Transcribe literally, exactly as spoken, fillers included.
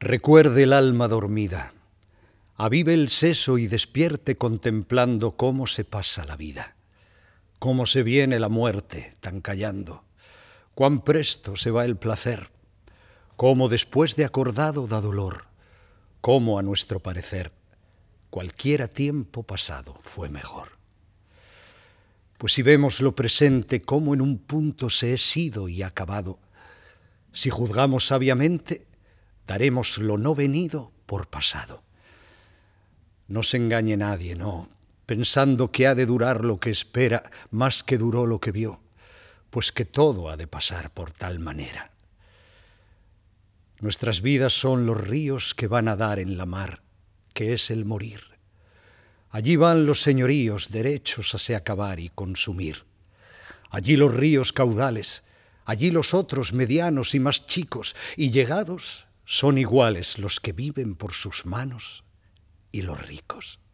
Recuerde el alma dormida, avive el seso y despierte contemplando cómo se pasa la vida, cómo se viene la muerte tan callando, cuán presto se va el placer, cómo después de acordado da dolor, cómo a nuestro parecer cualquiera tiempo pasado fue mejor. Pues si vemos lo presente cómo en un punto se es sido y acabado, si juzgamos sabiamente, daremos lo no venido por pasado. No se engañe nadie, no, pensando que ha de durar lo que espera más que duró lo que vio, pues que todo ha de pasar por tal manera. Nuestras vidas son los ríos que van a dar en la mar, que es el morir. Allí van los señoríos derechos a se acabar y consumir. Allí los ríos caudales, allí los otros medianos y más chicos, y llegados son iguales los que viven por sus manos y los ricos.